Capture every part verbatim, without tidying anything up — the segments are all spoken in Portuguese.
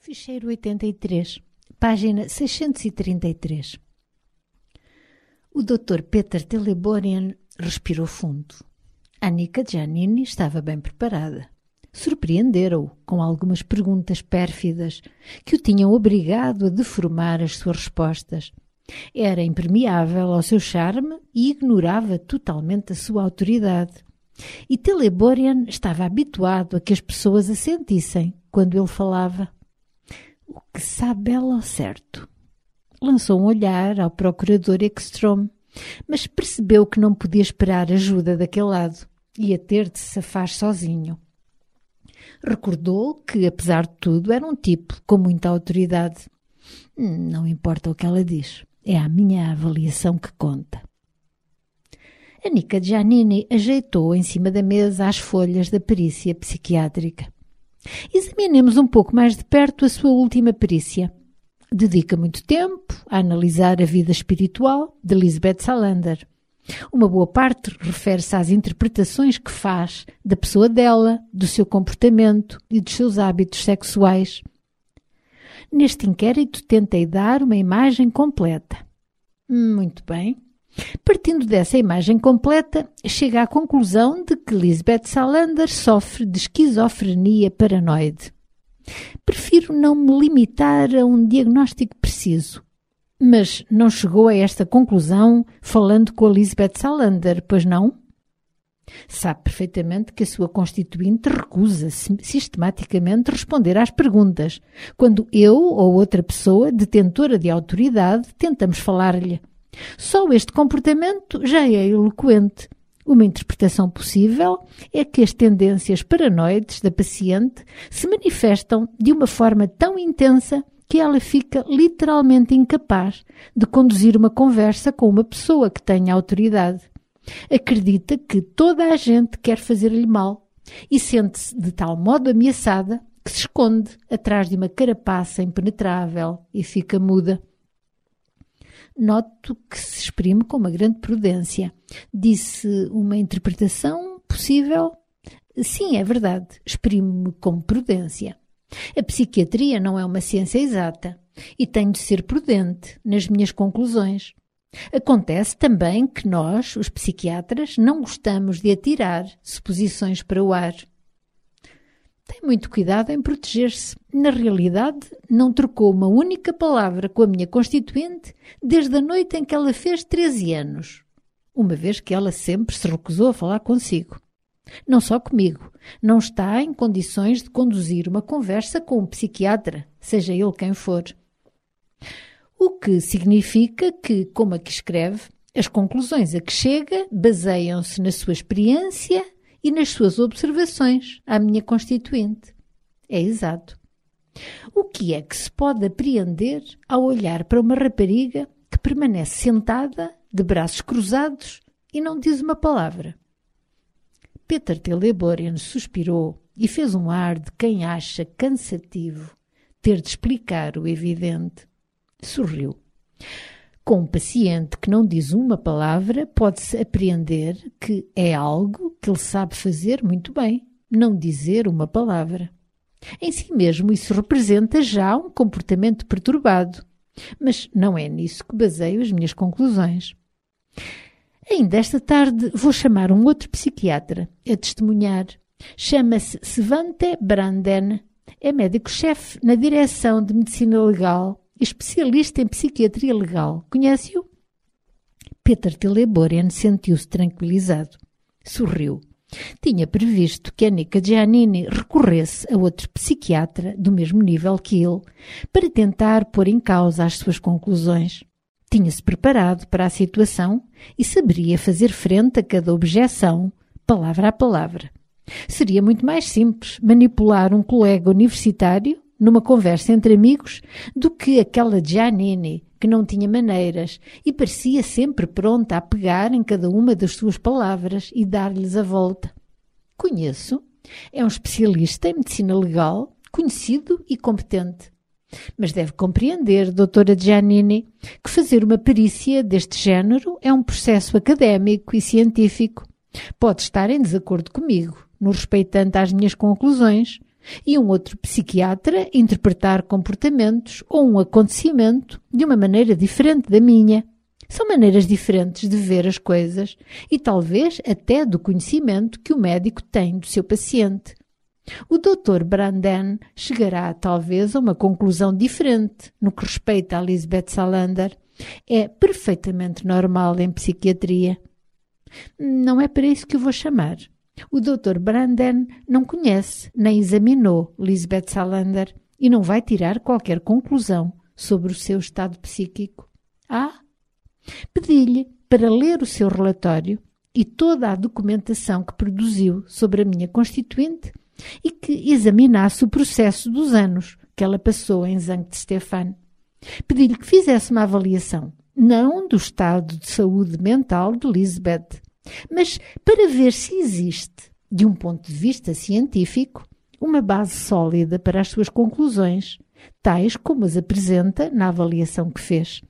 Ficheiro oitenta e três, página seiscentos e trinta e três. O doutor Peter Teleborian respirou fundo. Annika Giannini estava bem preparada. Surpreendera-o com algumas perguntas pérfidas que o tinham obrigado a deformar as suas respostas. Era impermeável ao seu charme e ignorava totalmente a sua autoridade. E Teleborian estava habituado a que as pessoas a sentissem quando ele falava. O que sabe ela ao certo? Lançou um olhar ao procurador Ekström, mas percebeu que não podia esperar ajuda daquele lado. Ia ter de se safar sozinho. Recordou que, apesar de tudo, era um tipo com muita autoridade. Não importa o que ela diz, é a minha avaliação que conta. Annika Giannini ajeitou em cima da mesa as folhas da perícia psiquiátrica. Examinemos um pouco mais de perto a sua última perícia. Dedica muito tempo a analisar a vida espiritual de Lisbeth Salander. Uma boa parte refere-se às interpretações que faz da pessoa dela, do seu comportamento e dos seus hábitos sexuais. Neste inquérito tentei dar uma imagem completa. Muito bem. Partindo dessa imagem completa, chega à conclusão de que Lisbeth Salander sofre de esquizofrenia paranoide. Prefiro não me limitar a um diagnóstico preciso. Mas não chegou a esta conclusão falando com a Lisbeth Salander, pois não? Sabe perfeitamente que a sua constituinte recusa sistematicamente responder às perguntas, quando eu ou outra pessoa detentora de autoridade tentamos falar-lhe. Só este comportamento já é eloquente. Uma interpretação possível é que as tendências paranoides da paciente se manifestam de uma forma tão intensa que ela fica literalmente incapaz de conduzir uma conversa com uma pessoa que tenha autoridade. Acredita que toda a gente quer fazer-lhe mal e sente-se de tal modo ameaçada que se esconde atrás de uma carapaça impenetrável e fica muda. Noto que se exprime com uma grande prudência. Disse uma interpretação possível? Sim, é verdade. Exprimo-me com prudência. A psiquiatria não é uma ciência exata e tenho de ser prudente nas minhas conclusões. Acontece também que nós, os psiquiatras, não gostamos de atirar suposições para o ar. Tem muito cuidado em proteger-se. Na realidade, não trocou uma única palavra com a minha constituinte desde a noite em que ela fez treze anos, uma vez que ela sempre se recusou a falar consigo. Não só comigo, não está em condições de conduzir uma conversa com um psiquiatra, seja ele quem for. O que significa que, como aqui escreve, as conclusões a que chega baseiam-se na sua experiência e nas suas observações à minha constituinte. É exato. O que é que se pode apreender ao olhar para uma rapariga que permanece sentada, de braços cruzados e não diz uma palavra? Peter Teleborian suspirou e fez um ar de quem acha cansativo ter de explicar o evidente. Sorriu. Com um paciente que não diz uma palavra, pode-se apreender que é algo que ele sabe fazer muito bem, não dizer uma palavra. Em si mesmo, isso representa já um comportamento perturbado, mas não é nisso que baseio as minhas conclusões. Ainda esta tarde vou chamar um outro psiquiatra a testemunhar. Chama-se Svante Branden, é médico-chefe na direção de medicina legal, especialista em psiquiatria legal. Conhece-o? Peter Teleborian sentiu-se tranquilizado. Sorriu. Tinha previsto que Annika Giannini recorresse a outro psiquiatra do mesmo nível que ele para tentar pôr em causa as suas conclusões. Tinha-se preparado para a situação e saberia fazer frente a cada objeção, palavra a palavra. Seria muito mais simples manipular um colega universitário numa conversa entre amigos, do que aquela Giannini, que não tinha maneiras e parecia sempre pronta a pegar em cada uma das suas palavras e dar-lhes a volta. Conheço. É um especialista em medicina legal, conhecido e competente. Mas deve compreender, doutora Giannini, que fazer uma perícia deste género é um processo académico e científico. Pode estar em desacordo comigo, no respeitante às minhas conclusões, e um outro psiquiatra interpretar comportamentos ou um acontecimento de uma maneira diferente da minha. São maneiras diferentes de ver as coisas e talvez até do conhecimento que o médico tem do seu paciente. O doutor Branden chegará talvez a uma conclusão diferente no que respeita a Lisbeth Salander. É perfeitamente normal em psiquiatria. Não é para isso que o vou chamar. O doutor Branden não conhece nem examinou Lisbeth Salander e não vai tirar qualquer conclusão sobre o seu estado psíquico. Ah, pedi-lhe para ler o seu relatório e toda a documentação que produziu sobre a minha constituinte e que examinasse o processo dos anos que ela passou em Sankt Stefan. Pedi-lhe que fizesse uma avaliação, não do estado de saúde mental de Lisbeth, mas para ver se existe, de um ponto de vista científico, uma base sólida para as suas conclusões, tais como as apresenta na avaliação que fez.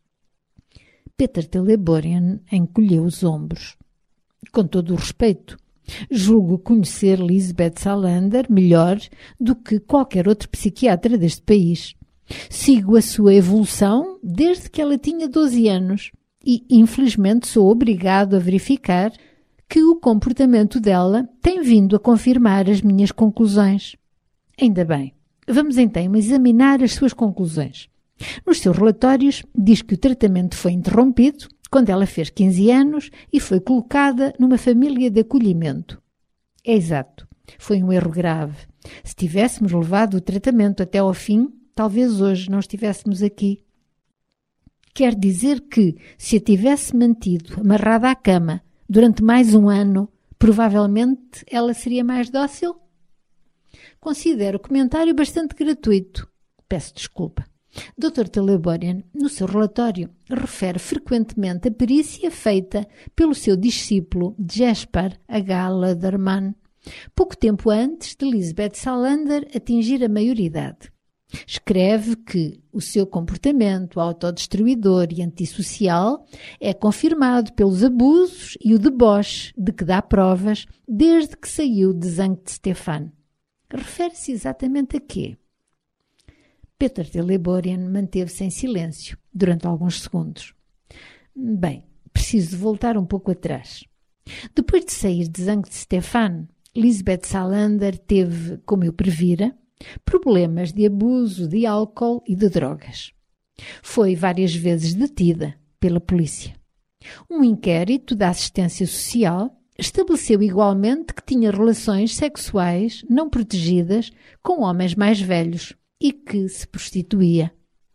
Peter Teleborian encolheu os ombros. Com todo o respeito, julgo conhecer Lisbeth Salander melhor do que qualquer outro psiquiatra deste país. Sigo a sua evolução desde que ela tinha doze anos e, infelizmente, sou obrigado a verificar que o comportamento dela tem vindo a confirmar as minhas conclusões. Ainda bem. Vamos então examinar as suas conclusões. Nos seus relatórios diz que o tratamento foi interrompido quando ela fez quinze anos e foi colocada numa família de acolhimento. É exato. Foi um erro grave. Se tivéssemos levado o tratamento até ao fim, talvez hoje não estivéssemos aqui. Quer dizer que, se a tivesse mantido amarrada à cama durante mais um ano, provavelmente ela seria mais dócil? Considero o comentário bastante gratuito. Peço desculpa. doutor Teleborian, no seu relatório, refere frequentemente a perícia feita pelo seu discípulo Jesper H. Lederman, pouco tempo antes de Lisbeth Salander atingir a maioridade. Escreve que o seu comportamento autodestruidor e antissocial é confirmado pelos abusos e o deboche de que dá provas desde que saiu de Sankt Stefan. Refere-se exatamente a quê? Peter Teleborian manteve-se em silêncio durante alguns segundos. Bem, preciso de voltar um pouco atrás. Depois de sair de Sankt Stefan, Lisbeth Salander teve, como eu previra, problemas de abuso de álcool e de drogas. Foi várias vezes detida pela polícia. Um inquérito da assistência social estabeleceu igualmente que tinha relações sexuais não protegidas com homens mais velhos e que se prostituía.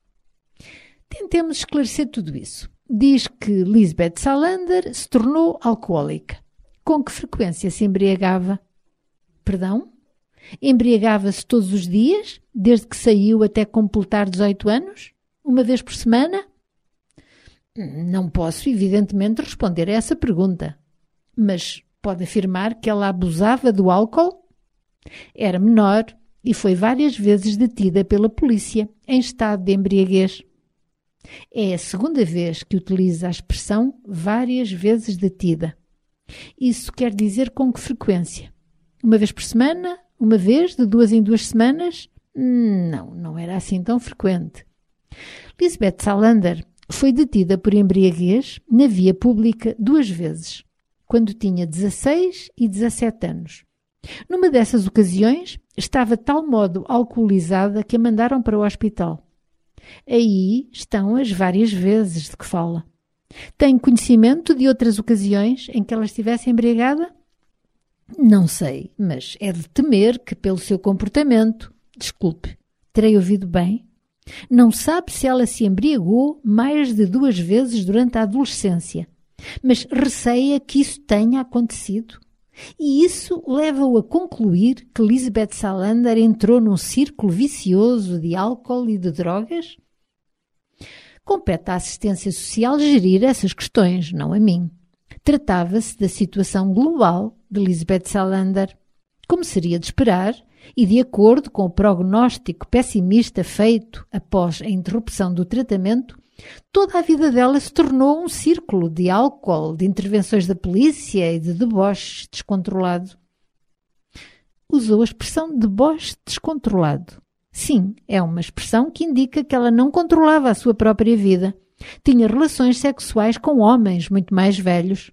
Tentemos esclarecer tudo isso. Diz que Lisbeth Salander se tornou alcoólica. Com que frequência se embriagava? Perdão? Embriagava-se todos os dias, desde que saiu até completar dezoito anos? Uma vez por semana? Não posso, evidentemente, responder a essa pergunta. Mas pode afirmar que ela abusava do álcool? Era menor e foi várias vezes detida pela polícia em estado de embriaguez. É a segunda vez que utiliza a expressão várias vezes detida. Isso quer dizer com que frequência? Uma vez por semana? Uma vez? De duas em duas semanas? Não, não era assim tão frequente. Lisbeth Salander foi detida por embriaguez na via pública duas vezes, quando tinha dezasseis e dezassete anos. Numa dessas ocasiões, estava de tal modo alcoolizada que a mandaram para o hospital. Aí estão as várias vezes de que fala. Tem conhecimento de outras ocasiões em que ela estivesse embriagada? Não sei, mas é de temer que, pelo seu comportamento, desculpe, terei ouvido bem, não sabe se ela se embriagou mais de duas vezes durante a adolescência, mas receia que isso tenha acontecido. E isso leva-o a concluir que Lisbeth Salander entrou num círculo vicioso de álcool e de drogas? Compete à assistência social gerir essas questões, não a mim. Tratava-se da situação global de Lisbeth Salander. Como seria de esperar, e de acordo com o prognóstico pessimista feito após a interrupção do tratamento, toda a vida dela se tornou um círculo de álcool, de intervenções da polícia e de deboche descontrolado. usou a expressão deboche descontrolado. Sim, é uma expressão que indica que ela não controlava a sua própria vida. Tinha relações sexuais com homens muito mais velhos.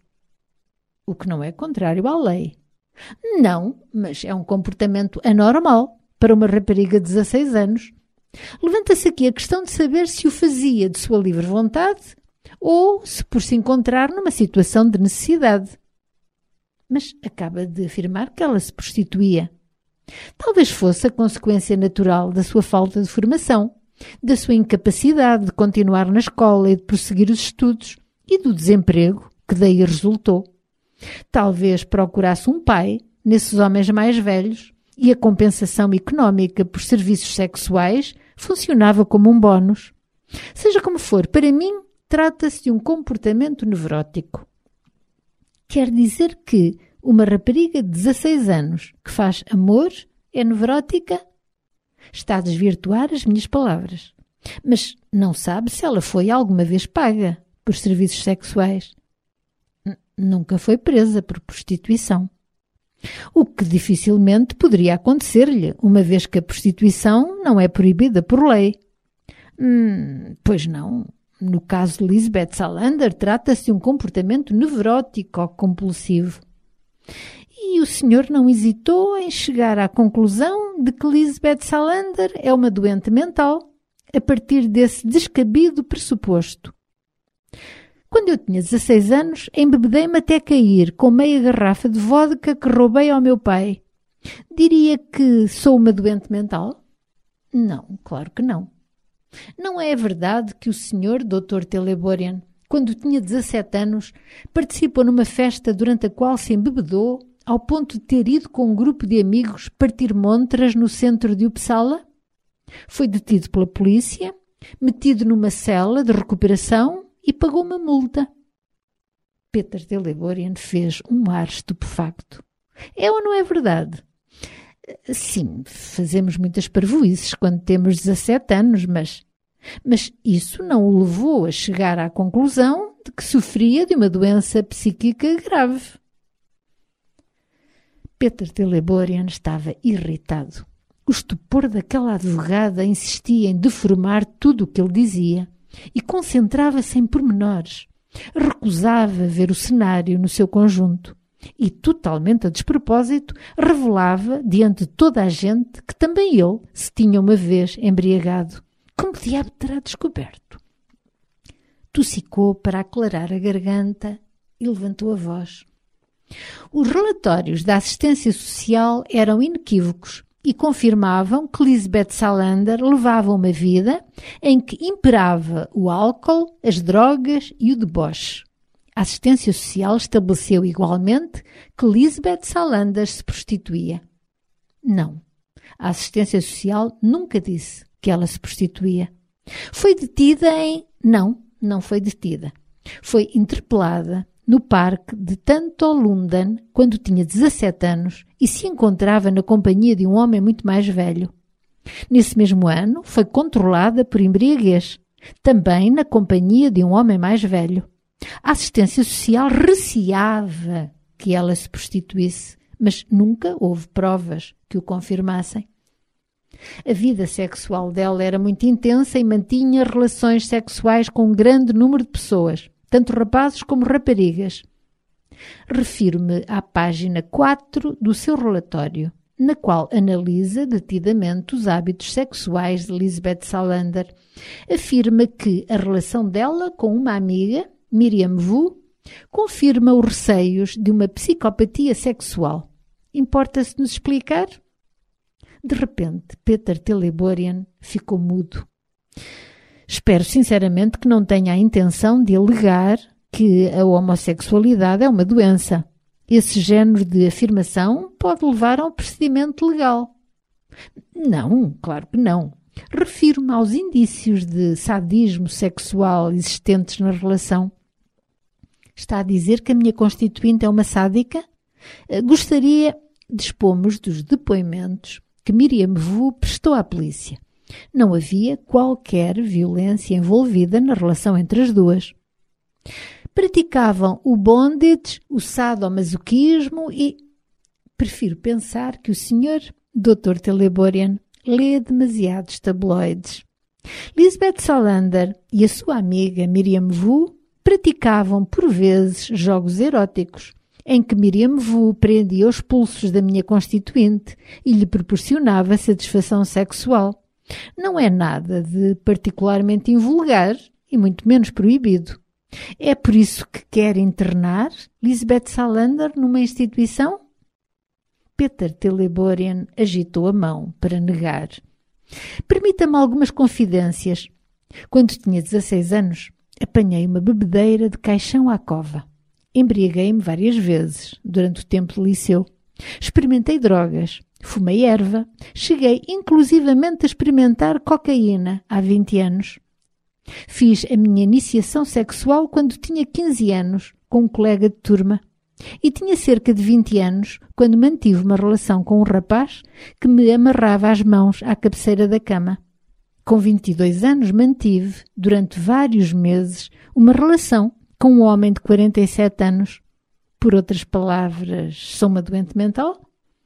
O que não é contrário à lei. Não, mas é um comportamento anormal para uma rapariga de dezasseis anos. Levanta-se aqui a questão de saber se o fazia de sua livre vontade ou se por se encontrar numa situação de necessidade. Mas acaba de afirmar que ela se prostituía. Talvez fosse a consequência natural da sua falta de formação, da sua incapacidade de continuar na escola e de prosseguir os estudos e do desemprego que daí resultou. Talvez procurasse um pai nesses homens mais velhos e a compensação económica por serviços sexuais funcionava como um bónus. Seja como for, para mim, trata-se de um comportamento nevrótico. Quer dizer que uma rapariga de dezasseis anos que faz amor é nevrótica? Está a desvirtuar as minhas palavras. Mas não sabe se ela foi alguma vez paga por serviços sexuais. N- nunca foi presa por prostituição. O que dificilmente poderia acontecer-lhe, uma vez que a prostituição não é proibida por lei. Hum, pois não. No caso de Lisbeth Salander, trata-se de um comportamento nevrótico ou compulsivo. E o senhor não hesitou em chegar à conclusão de que Lisbeth Salander é uma doente mental, a partir desse descabido pressuposto. Quando eu tinha dezasseis anos, embebedei-me até cair com meia garrafa de vodka que roubei ao meu pai. Diria que sou uma doente mental? Não, claro que não. Não é verdade que o senhor doutor Teleborian, quando tinha dezassete anos, participou numa festa durante a qual se embebedou ao ponto de ter ido com um grupo de amigos partir montras no centro de Uppsala? Foi detido pela polícia, metido numa cela de recuperação e pagou uma multa. Peter Teleborian fez um ar estupefacto. É ou não é verdade? Sim, fazemos muitas parvoíces quando temos dezassete anos, mas, mas isso não o levou a chegar à conclusão de que sofria de uma doença psíquica grave. Peter Teleborian estava irritado. O estupor daquela advogada insistia em deformar tudo o que ele dizia e concentrava-se em pormenores. Recusava ver o cenário no seu conjunto. E, totalmente a despropósito, revelava diante de toda a gente que também ele se tinha uma vez embriagado. Como diabo terá descoberto? Tossicou para aclarar a garganta e levantou a voz. Os relatórios da assistência social eram inequívocos e confirmavam que Lisbeth Salander levava uma vida em que imperava o álcool, as drogas e o deboche. A assistência social estabeleceu igualmente que Lisbeth Salander se prostituía. Não, a assistência social nunca disse que ela se prostituía. Foi detida em... Não, não foi detida. Foi interpelada no parque de Tantolunden quando tinha dezassete anos e se encontrava na companhia de um homem muito mais velho. Nesse mesmo ano foi controlada por embriaguez, também na companhia de um homem mais velho. A assistência social receava que ela se prostituísse, mas nunca houve provas que o confirmassem. A vida sexual dela era muito intensa e mantinha relações sexuais com um grande número de pessoas, tanto rapazes como raparigas. Refiro-me à página quatro do seu relatório, na qual analisa detidamente os hábitos sexuais de Lisbeth Salander. Afirma que a relação dela com uma amiga, Miriam Vu, confirma os receios de uma psicopatia sexual. Importa-se nos explicar? De repente, Peter Teleborian ficou mudo. Espero sinceramente que não tenha a intenção de alegar que a homossexualidade é uma doença. Esse género de afirmação pode levar a um procedimento legal. Não, claro que não. Refiro-me aos indícios de sadismo sexual existentes na relação. Está a dizer que a minha constituinte é uma sádica? Gostaria de expomos dos depoimentos que Miriam Vu prestou à polícia. Não havia qualquer violência envolvida na relação entre as duas. Praticavam o bondage, o sadomasoquismo e... Prefiro pensar que o senhor doutor Teleborian lê demasiados tabloides. Lisbeth Salander e a sua amiga Miriam Wu praticavam por vezes jogos eróticos, em que Miriam Wu prendia os pulsos da minha constituinte e lhe proporcionava satisfação sexual. Não é nada de particularmente invulgar e muito menos proibido. É por isso que quer internar Lisbeth Salander numa instituição? Peter Teleborian agitou a mão para negar. Permita-me algumas confidências. Quando tinha dezasseis anos, apanhei uma bebedeira de caixão à cova. Embriaguei-me várias vezes durante o tempo de liceu. Experimentei drogas, fumei erva, cheguei inclusivamente a experimentar cocaína há vinte anos. Fiz a minha iniciação sexual quando tinha quinze anos, com um colega de turma. E tinha cerca de vinte anos quando mantive uma relação com um rapaz que me amarrava as mãos à cabeceira da cama. Com vinte e dois anos mantive, durante vários meses, uma relação com um homem de quarenta e sete anos. Por outras palavras, sou uma doente mental?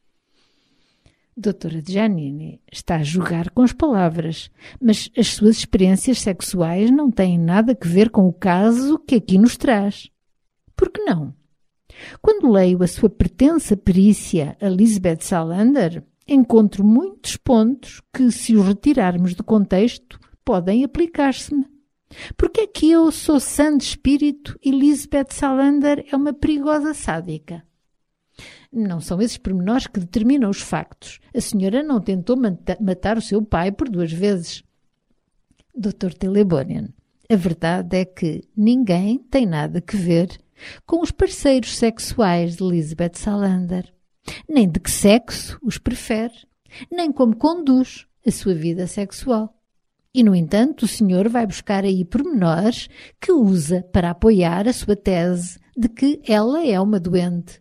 Doutora Giannini está a jogar com as palavras, mas as suas experiências sexuais não têm nada a ver com o caso que aqui nos traz. Por que não? Quando leio a sua pretensa perícia a Lisbeth Salander, encontro muitos pontos que, se os retirarmos do contexto, podem aplicar-se-me. Porque é que eu sou sã de espírito e Lisbeth Salander é uma perigosa sádica? Não são esses pormenores que determinam os factos. A senhora não tentou matar o seu pai por duas vezes. doutor Teleborian, a verdade é que ninguém tem nada a ver com os parceiros sexuais de Lisbeth Salander. Nem de que sexo os prefere, nem como conduz a sua vida sexual. E, no entanto, o senhor vai buscar aí pormenores que usa para apoiar a sua tese de que ela é uma doente.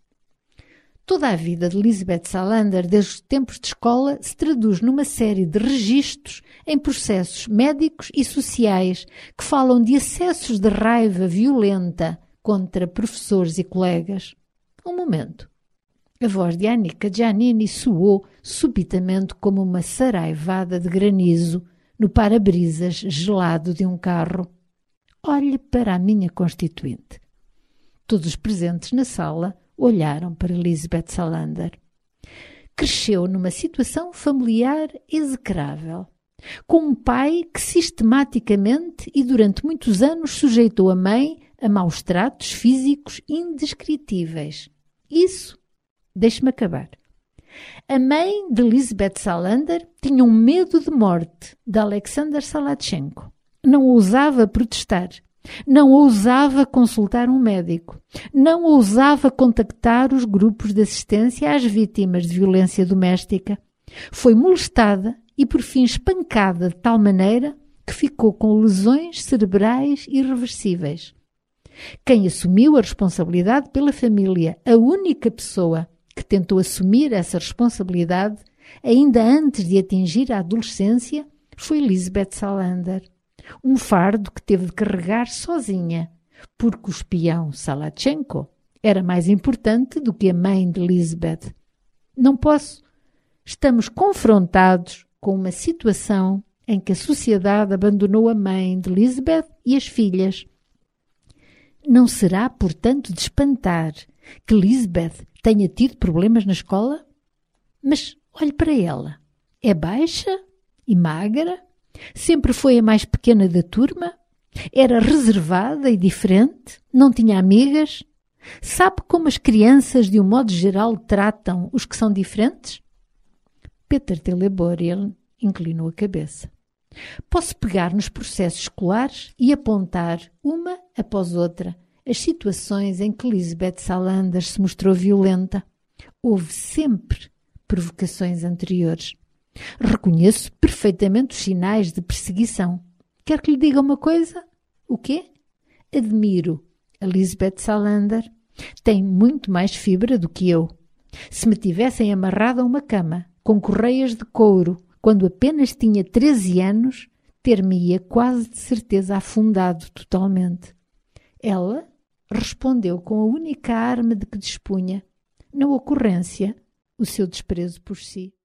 Toda a vida de Lisbeth Salander, desde os tempos de escola, se traduz numa série de registros em processos médicos e sociais que falam de acessos de raiva violenta contra professores e colegas. Um momento. A voz de Annika Giannini soou subitamente como uma saraivada de granizo no para-brisas gelado de um carro. Olhe para a minha constituinte. Todos os presentes na sala olharam para Lisbeth Salander. Cresceu numa situação familiar execrável, com um pai que sistematicamente e durante muitos anos sujeitou a mãe a maus tratos físicos indescritíveis. Isso, deixe-me acabar. A mãe de Lisbeth Salander tinha um medo de morte de Alexander Salatchenko. Não ousava protestar. Não ousava consultar um médico. Não ousava contactar os grupos de assistência às vítimas de violência doméstica. Foi molestada e, por fim, espancada de tal maneira que ficou com lesões cerebrais irreversíveis. Quem assumiu a responsabilidade pela família, a única pessoa que tentou assumir essa responsabilidade, ainda antes de atingir a adolescência, foi Lisbeth Salander. Um fardo que teve de carregar sozinha, porque o espião Salatchenko era mais importante do que a mãe de Lisbeth. Não posso. Estamos confrontados com uma situação em que a sociedade abandonou a mãe de Lisbeth e as filhas. Não será, portanto, de espantar que Lisbeth tenha tido problemas na escola? Mas olhe para ela. É baixa e magra? Sempre foi a mais pequena da turma? Era reservada e diferente? Não tinha amigas? Sabe como as crianças, de um modo geral, tratam os que são diferentes? Peter Teleborian inclinou a cabeça. Posso pegar nos processos escolares e apontar, uma após outra, as situações em que Lisbeth Salander se mostrou violenta. Houve sempre provocações anteriores. Reconheço perfeitamente os sinais de perseguição. Quer que lhe diga uma coisa? O quê? Admiro a Lisbeth Salander. Tem muito mais fibra do que eu. Se me tivessem amarrado a uma cama, com correias de couro, quando apenas tinha treze anos, ter-me-ia quase de certeza afundado totalmente. Ela respondeu com a única arma de que dispunha. na ocorrência, o seu desprezo por si.